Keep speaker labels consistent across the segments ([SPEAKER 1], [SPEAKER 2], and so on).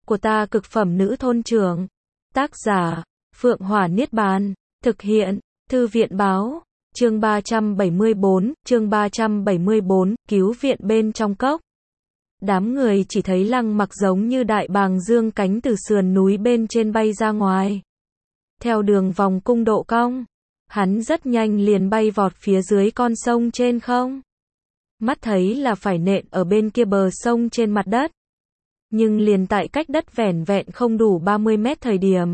[SPEAKER 1] của ta cực phẩm nữ thôn trưởng. Tác giả, Phượng Hỏa Niết Bàn. Thực hiện, Thư viện báo. Chương 374, cứu viện bên trong cốc. Đám người chỉ thấy Lăng Mặc giống như đại bàng dương cánh từ sườn núi bên trên bay ra ngoài. Theo đường vòng cung độ cong, hắn rất nhanh liền bay vọt phía dưới con sông trên không. Mắt thấy là phải nện ở bên kia bờ sông trên mặt đất. Nhưng liền tại cách đất vẻn vẹn không đủ 30 mét thời điểm.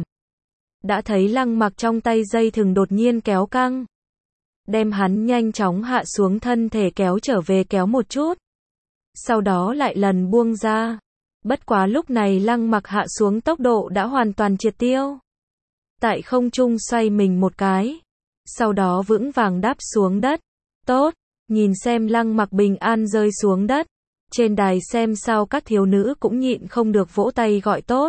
[SPEAKER 1] Đã thấy Lăng Mặc trong tay dây thừng đột nhiên kéo căng. Đem hắn nhanh chóng hạ xuống, thân thể kéo trở về kéo một chút. Sau đó lại lần buông ra. Bất quá lúc này Lăng Mặc hạ xuống tốc độ đã hoàn toàn triệt tiêu. Tại không trung xoay mình một cái. Sau đó vững vàng đáp xuống đất. Tốt, nhìn xem Lăng Mặc bình an rơi xuống đất. Trên đài xem sao các thiếu nữ cũng nhịn không được vỗ tay gọi tốt.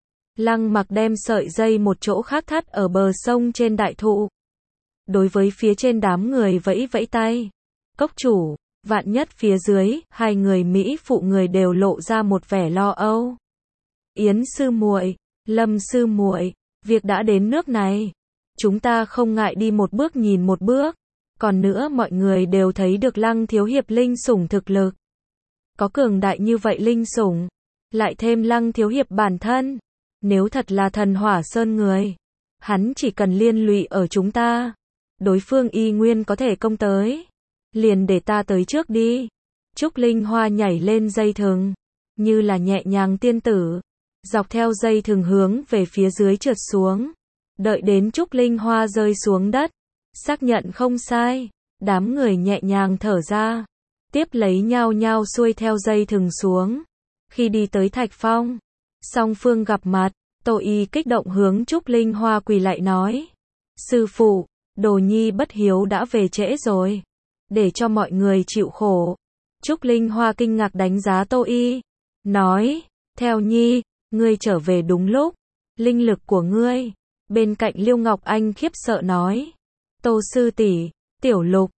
[SPEAKER 1] Lăng Mặc đem sợi dây một chỗ khác thắt ở bờ sông trên đại thụ. Đối với phía trên đám người vẫy vẫy tay. Cốc chủ, vạn nhất phía dưới, hai người Mỹ phụ người đều lộ ra một vẻ lo âu. Yến sư muội, Lâm sư muội, việc đã đến nước này. Chúng ta không ngại đi một bước nhìn một bước. Còn nữa mọi người đều thấy được Lăng thiếu hiệp linh sủng thực lực. Có cường đại như vậy linh sủng. Lại thêm Lăng thiếu hiệp bản thân. Nếu thật là thần Hỏa Sơn người. Hắn chỉ cần liên lụy ở chúng ta. Đối phương y nguyên có thể công tới. Liền để ta tới trước đi. Trúc Linh Hoa nhảy lên dây thừng. Như là nhẹ nhàng tiên tử. Dọc theo dây thừng hướng về phía dưới trượt xuống. Đợi đến Trúc Linh Hoa rơi xuống đất. Xác nhận không sai. Đám người nhẹ nhàng thở ra. Tiếp lấy nhao nhao xuôi theo dây thừng xuống. Khi đi tới Thạch Phong. Song phương gặp mặt. Tô Y kích động hướng Trúc Linh Hoa quỳ lại nói. Sư phụ, Đồ Nhi bất hiếu đã về trễ rồi. Để cho mọi người chịu khổ. Trúc Linh Hoa kinh ngạc đánh giá Tô Y. Nói, theo Nhi, ngươi trở về đúng lúc. Linh lực của ngươi. Bên cạnh Liêu Ngọc Anh khiếp sợ nói. Tô sư tỷ, Tiểu Lục,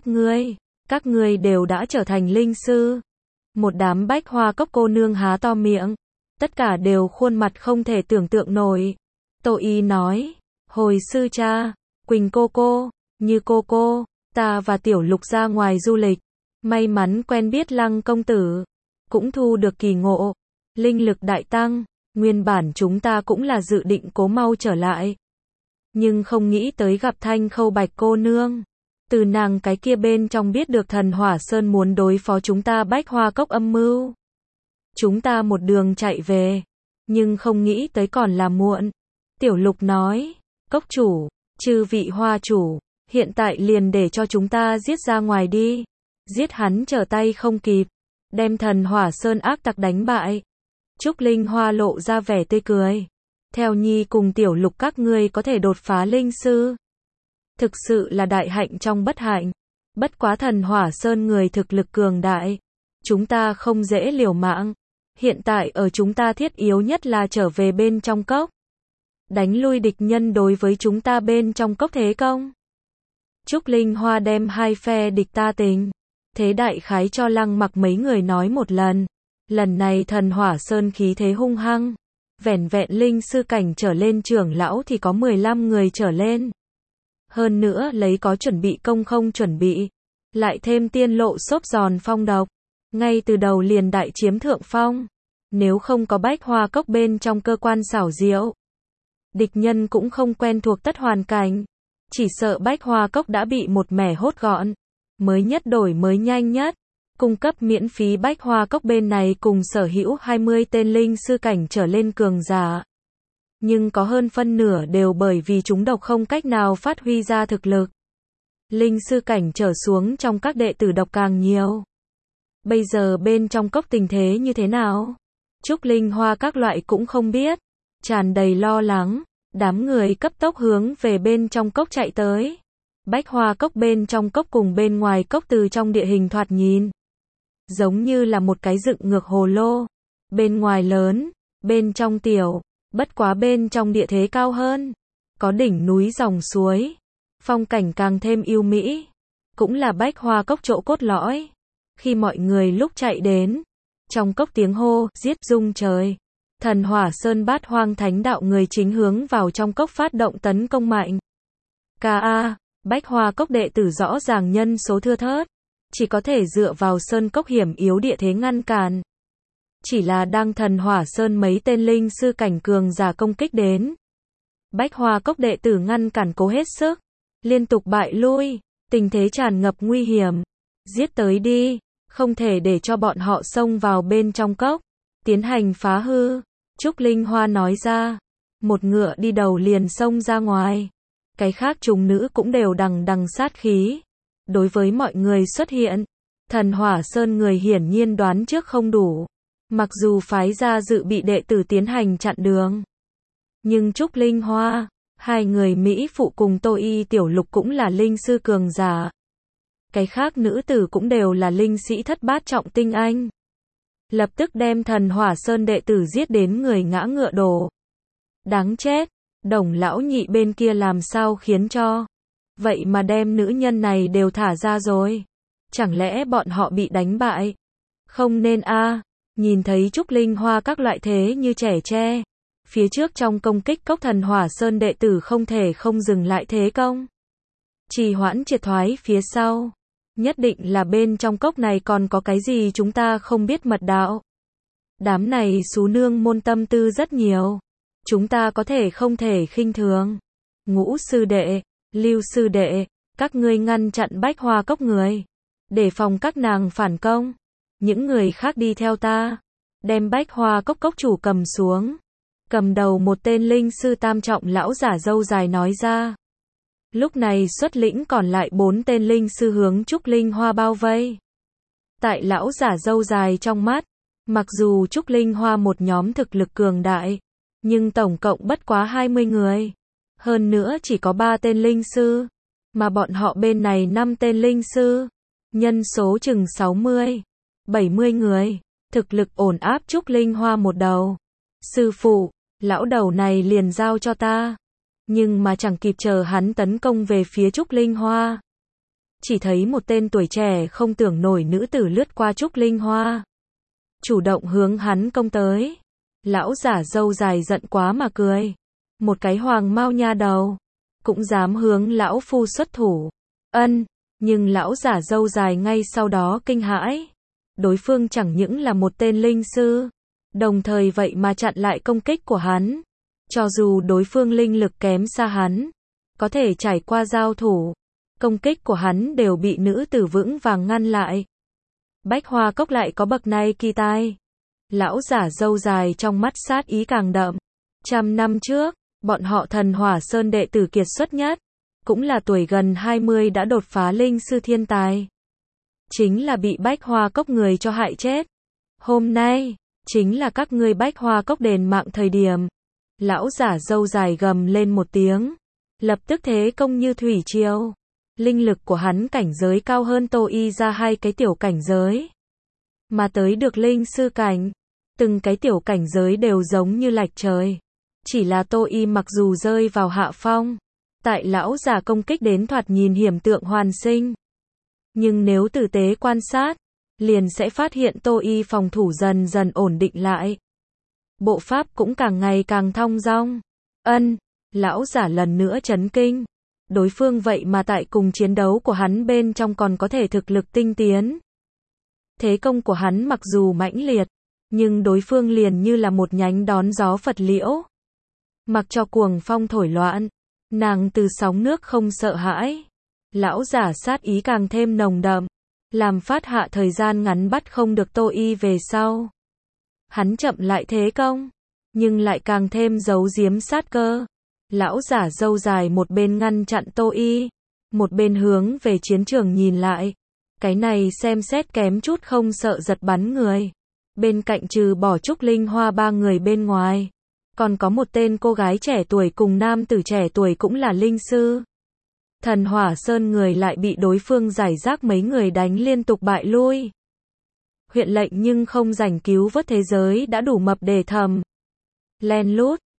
[SPEAKER 1] các ngươi đều đã trở thành linh sư. Một đám Bách Hoa Cốc cô nương há to miệng. Tất cả đều khuôn mặt không thể tưởng tượng nổi. Tô Y nói, hồi sư cha, Quỳnh cô, Như cô, ta và Tiểu Lục ra ngoài du lịch. May mắn quen biết Lăng công tử. Cũng thu được kỳ ngộ. Linh lực đại tăng. Nguyên bản chúng ta cũng là dự định cố mau trở lại. Nhưng không nghĩ tới gặp Thanh Khâu Bạch cô nương. Từ nàng cái kia bên trong biết được thần Hỏa Sơn muốn đối phó chúng ta Bách Hoa Cốc âm mưu. Chúng ta một đường chạy về. Nhưng không nghĩ tới còn là muộn. Tiểu Lục nói. Cốc chủ, chư vị hoa chủ. Hiện tại liền để cho chúng ta giết ra ngoài đi. Giết hắn trở tay không kịp. Đem thần Hỏa Sơn ác tặc đánh bại. Trúc Linh Hoa lộ ra vẻ tươi cười. Theo Nhi cùng Tiểu Lục các ngươi có thể đột phá linh sư. Thực sự là đại hạnh trong bất hạnh. Bất quá thần Hỏa Sơn người thực lực cường đại. Chúng ta không dễ liều mạng. Hiện tại ở chúng ta thiết yếu nhất là trở về bên trong cốc. Đánh lui địch nhân đối với chúng ta bên trong cốc thế công. Trúc Linh Hoa đem hai phe địch ta tình. Thế đại khái cho Lăng Mặc mấy người nói một lần. Lần này thần Hỏa Sơn khí thế hung hăng. Vẻn vẹn linh sư cảnh trở lên trưởng lão thì có 15 người trở lên. Hơn nữa lấy có chuẩn bị công không chuẩn bị. Lại thêm tiên lộ xốp giòn phong độc. Ngay từ đầu liền đại chiếm thượng phong. Nếu không có Bách Hoa Cốc bên trong cơ quan xảo diệu. Địch nhân cũng không quen thuộc tất hoàn cảnh. Chỉ sợ Bách Hoa Cốc đã bị một mẻ hốt gọn. Mới nhất đổi mới nhanh nhất. Cung cấp miễn phí Bách Hoa Cốc bên này cùng sở hữu 20 tên linh sư cảnh trở lên cường giả. Nhưng có hơn phân nửa đều bởi vì chúng độc không cách nào phát huy ra thực lực. Linh sư cảnh trở xuống trong các đệ tử độc càng nhiều. Bây giờ bên trong cốc tình thế như thế nào? Trúc Linh Hoa các loại cũng không biết. Tràn đầy lo lắng. Đám người cấp tốc hướng về bên trong cốc chạy tới. Bách Hoa Cốc bên trong cốc cùng bên ngoài cốc từ trong địa hình thoạt nhìn. Giống như là một cái dựng ngược hồ lô. Bên ngoài lớn, bên trong tiểu. Bất quá bên trong địa thế cao hơn. Có đỉnh núi dòng suối. Phong cảnh càng thêm yêu mỹ. Cũng là Bách Hoa Cốc chỗ cốt lõi. Khi mọi người lúc chạy đến. Trong cốc tiếng hô, giết rung trời. Thần Hỏa Sơn Bát Hoang Thánh Đạo người chính hướng vào trong cốc phát động tấn công mạnh. K.A. Bách Hoa Cốc đệ tử rõ ràng nhân số thưa thớt, chỉ có thể dựa vào sơn cốc hiểm yếu địa thế ngăn cản. Chỉ là đang Thần Hỏa Sơn mấy tên linh sư cảnh cường giả công kích đến. Bách Hoa Cốc đệ tử ngăn cản cố hết sức, liên tục bại lui, tình thế tràn ngập nguy hiểm. Giết tới đi, không thể để cho bọn họ xông vào bên trong cốc, tiến hành phá hư. Trúc Linh Hoa nói ra, một ngựa đi đầu liền xông ra ngoài. Cái khác chúng nữ cũng đều đằng đằng sát khí. Đối với mọi người xuất hiện, Thần Hỏa Sơn người hiển nhiên đoán trước không đủ. Mặc dù phái ra dự bị đệ tử tiến hành chặn đường, nhưng Trúc Linh Hoa, hai người Mỹ phụ cùng Tô Y Tiểu Lục cũng là linh sư cường giả. Cái khác nữ tử cũng đều là linh sĩ thất bát trọng tinh anh. Lập tức đem Thần Hỏa Sơn đệ tử giết đến người ngã ngựa đổ. Đáng chết, Đồng lão nhị bên kia làm sao khiến cho vậy mà đem nữ nhân này đều thả ra rồi. Chẳng lẽ bọn họ bị đánh bại? Không nên a. Nhìn thấy Trúc Linh Hoa các loại thế như trẻ tre. Phía trước trong công kích cốc Thần Hỏa Sơn đệ tử không thể không dừng lại thế công. Trì hoãn triệt thoái phía sau. Nhất định là bên trong cốc này còn có cái gì chúng ta không biết mật đạo. Đám này xú nương môn tâm tư rất nhiều. Chúng ta có thể không thể khinh thường. Ngũ sư đệ, Lưu sư đệ, các ngươi ngăn chặn Bách Hoa Cốc người. Để phòng các nàng phản công. Những người khác đi theo ta. Đem Bách Hoa Cốc cốc chủ cầm xuống. Cầm đầu một tên linh sư tam trọng lão giả râu dài nói ra. Lúc này xuất lĩnh còn lại 4 tên linh sư hướng Trúc Linh Hoa bao vây. Tại lão giả râu dài trong mắt, mặc dù Trúc Linh Hoa một nhóm thực lực cường đại, nhưng tổng cộng bất quá 20 người. Hơn nữa chỉ có 3 tên linh sư, mà bọn họ bên này 5 tên linh sư. Nhân số chừng 60, 70 người, thực lực ổn áp Trúc Linh Hoa một đầu. Sư phụ, lão đầu này liền giao cho ta. Nhưng mà chẳng kịp chờ hắn tấn công về phía Trúc Linh Hoa. Chỉ thấy một tên tuổi trẻ không tưởng nổi nữ tử lướt qua Trúc Linh Hoa. Chủ động hướng hắn công tới. Lão giả râu dài giận quá mà cười. Một cái hoàng mao nha đầu. Cũng dám hướng lão phu xuất thủ. Ân, nhưng lão giả râu dài ngay sau đó kinh hãi. Đối phương chẳng những là một tên linh sư. Đồng thời vậy mà chặn lại công kích của hắn. Cho dù đối phương linh lực kém xa hắn, có thể trải qua giao thủ, công kích của hắn đều bị nữ tử vững vàng ngăn lại. Bách Hoa Cốc lại có bậc này kỳ tài. Lão giả râu dài trong mắt sát ý càng đậm. 100 năm trước, bọn họ Thần Hỏa Sơn đệ tử kiệt xuất nhất, cũng là tuổi gần 20 đã đột phá linh sư thiên tài. Chính là bị Bách Hoa Cốc người cho hại chết. Hôm nay, chính là các ngươi Bách Hoa Cốc đền mạng thời điểm. Lão giả râu dài gầm lên một tiếng, lập tức thế công như thủy triều. Linh lực của hắn cảnh giới cao hơn Tô Y ra 2 cái tiểu cảnh giới. Mà tới được linh sư cảnh, từng cái tiểu cảnh giới đều giống như lạch trời. Chỉ là Tô Y mặc dù rơi vào hạ phong, tại lão giả công kích đến thoạt nhìn hiểm tượng hoàn sinh. Nhưng nếu tử tế quan sát, liền sẽ phát hiện Tô Y phòng thủ dần dần ổn định lại. Bộ pháp cũng càng ngày càng thong dong. Ân, lão giả lần nữa chấn kinh. Đối phương vậy mà tại cùng chiến đấu của hắn bên trong còn có thể thực lực tinh tiến. Thế công của hắn mặc dù mãnh liệt, nhưng đối phương liền như là một nhánh đón gió Phật liễu. Mặc cho cuồng phong thổi loạn, nàng từ sóng nước không sợ hãi. Lão giả sát ý càng thêm nồng đậm, làm phát hạ thời gian ngắn bắt không được Tô Y về sau. Hắn chậm lại thế công, nhưng lại càng thêm giấu giếm sát cơ. Lão giả râu dài một bên ngăn chặn Tô Y, một bên hướng về chiến trường nhìn lại. Cái này xem xét kém chút không sợ giật bắn người. Bên cạnh trừ bỏ Trúc Linh Hoa 3 người bên ngoài, còn có một tên cô gái trẻ tuổi cùng nam tử trẻ tuổi cũng là linh sư. Thần Hỏa Sơn người lại bị đối phương giải rác mấy người đánh liên tục bại lui. Huyện lệnh nhưng không rảnh cứu vớt thế giới đã đủ mập để thầm. Len lút,